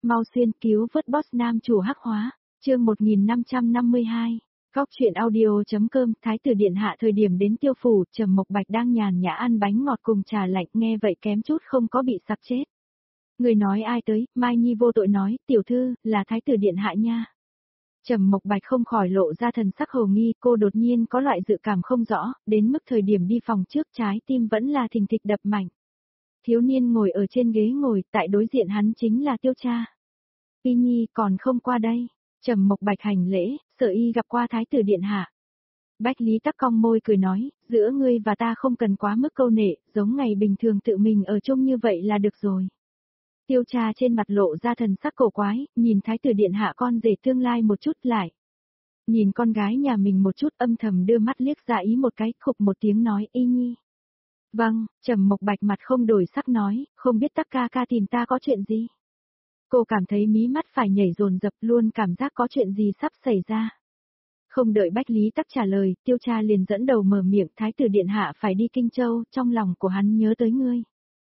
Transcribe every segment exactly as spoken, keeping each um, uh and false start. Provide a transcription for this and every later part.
mau xuyên cứu vớt boss nam chủ hắc hóa, chương một nghìn năm trăm năm mươi hai. Góc truyện audio.com. Thái tử điện hạ thời điểm đến Tiêu phủ, Trầm Mộc Bạch đang nhàn nhã ăn bánh ngọt cùng trà lạnh, nghe vậy kém chút không có bị sặc chết. Người nói ai tới? Mai Nhi vô tội nói, tiểu thư, là thái tử điện hạ nha. Trầm Mộc Bạch không khỏi lộ ra thần sắc hồ nghi, cô đột nhiên có loại dự cảm không rõ, đến mức thời điểm đi phòng trước trái tim vẫn là thình thịch đập mạnh. Thiếu niên ngồi ở trên ghế ngồi, tại đối diện hắn chính là Tiêu cha. Y Nhi còn không qua đây. Trầm Mộc Bạch hành lễ, sợ y gặp qua thái tử điện hạ. Bách Lý Tắc cong môi cười nói, giữa ngươi và ta không cần quá mức câu nệ, giống ngày bình thường tự mình ở chung như vậy là được rồi. Tiêu cha trên mặt lộ ra thần sắc cổ quái, nhìn thái tử điện hạ con rể tương lai một chút lại. Nhìn con gái nhà mình một chút âm thầm đưa mắt liếc ra ý một cái, khục một tiếng nói, Y Nhi. Vâng, Trầm Mộc Bạch mặt không đổi sắc nói, không biết Tắc ca ca tìm ta có chuyện gì. Cô cảm thấy mí mắt phải nhảy dồn dập, luôn cảm giác có chuyện gì sắp xảy ra. Không đợi Bách Lý Tắc trả lời, Tiêu cha liền dẫn đầu mở miệng, thái tử điện hạ phải đi Kinh Châu, trong lòng của hắn nhớ tới ngươi.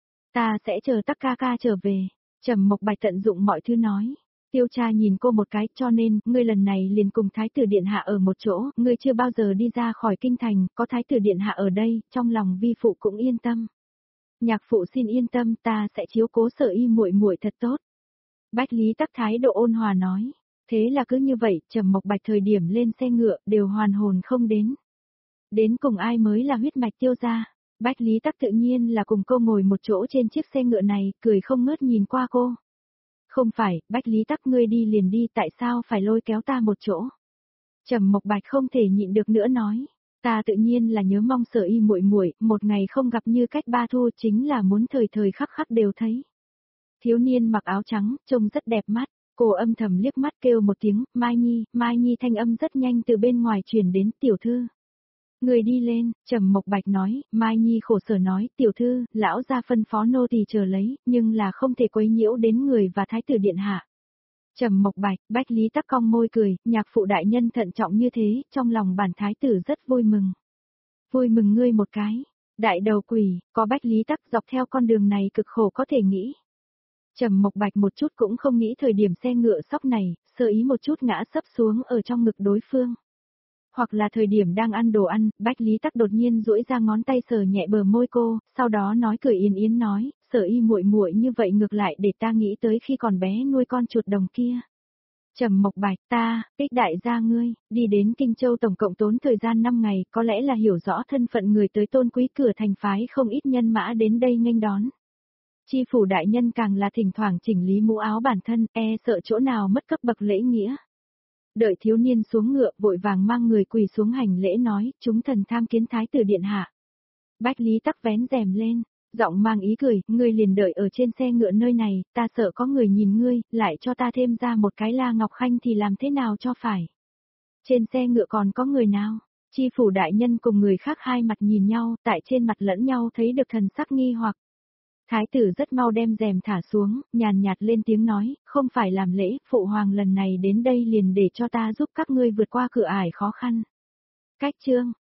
Ta sẽ chờ Tắc ca ca trở về. Trầm Mộc Bạch tận dụng mọi thứ nói. Tiêu cha nhìn cô một cái, cho nên, ngươi lần này liền cùng thái tử điện hạ ở một chỗ, ngươi chưa bao giờ đi ra khỏi kinh thành, có thái tử điện hạ ở đây, trong lòng vi phụ cũng yên tâm. Nhạc phụ xin yên tâm, ta sẽ chiếu cố Sở Y muội muội thật tốt. Bách Lý Tắc thái độ ôn hòa nói. Thế là cứ như vậy, Trầm Mộc Bạch thời điểm lên xe ngựa, đều hoàn hồn không đến. Đến cùng ai mới là huyết mạch Tiêu gia? Bách Lý Tắc tự nhiên là cùng cô ngồi một chỗ trên chiếc xe ngựa này, cười không ngớt nhìn qua cô. Không phải, Bách Lý Tắc ngươi đi liền đi, tại sao phải lôi kéo ta một chỗ? Trầm Mộc Bạch không thể nhịn được nữa nói, ta tự nhiên là nhớ mong Sở Y muội muội, một ngày không gặp như cách ba thu, chính là muốn thời thời khắc khắc đều thấy. Thiếu niên mặc áo trắng, trông rất đẹp mắt, cô âm thầm liếc mắt kêu một tiếng, Mai Nhi, Mai Nhi thanh âm rất nhanh từ bên ngoài truyền đến, tiểu thư. Người đi lên, Trầm Mộc Bạch nói, Mai Nhi khổ sở nói, tiểu thư, lão gia phân phó nô tỳ chờ lấy, nhưng là không thể quấy nhiễu đến người và thái tử điện hạ. Trầm Mộc Bạch, Bách Lý Tắc cong môi cười, nhạc phụ đại nhân thận trọng như thế, trong lòng bản thái tử rất vui mừng. Vui mừng ngươi một cái, đại đầu quỷ, có Bách Lý Tắc dọc theo con đường này cực khổ có thể nghĩ. Trầm Mộc Bạch một chút cũng không nghĩ thời điểm xe ngựa sóc này, sơ ý một chút ngã sấp xuống ở trong ngực đối phương. Hoặc là thời điểm đang ăn đồ ăn, Bách Lý Tắc đột nhiên duỗi ra ngón tay sờ nhẹ bờ môi cô, sau đó nói cười yên yến nói, Sở Y muội muội như vậy ngược lại để ta nghĩ tới khi còn bé nuôi con chuột đồng kia. Trầm Mộc Bạch, ta, Kích đại gia ngươi, đi đến Kinh Châu tổng cộng tốn thời gian năm ngày, có lẽ là hiểu rõ thân phận người tới tôn quý cửa thành phái không ít nhân mã đến đây nghênh đón. Chi phủ đại nhân càng là thỉnh thoảng chỉnh lý mũ áo bản thân, e sợ chỗ nào mất cấp bậc lễ nghĩa. Đợi thiếu niên xuống ngựa, vội vàng mang người quỳ xuống hành lễ nói, chúng thần tham kiến thái tử điện hạ. Bách Lý Tắc vén rèm lên, giọng mang ý cười, ngươi liền đợi ở trên xe ngựa nơi này, ta sợ có người nhìn ngươi, lại cho ta thêm ra một cái La Ngọc Khanh thì làm thế nào cho phải. Trên xe ngựa còn có người nào? Chi phủ đại nhân cùng người khác hai mặt nhìn nhau, tại trên mặt lẫn nhau thấy được thần sắc nghi hoặc. Thái tử rất mau đem rèm thả xuống, nhàn nhạt lên tiếng nói, không phải làm lễ, phụ hoàng lần này đến đây liền để cho ta giúp các ngươi vượt qua cửa ải khó khăn. Cách chương,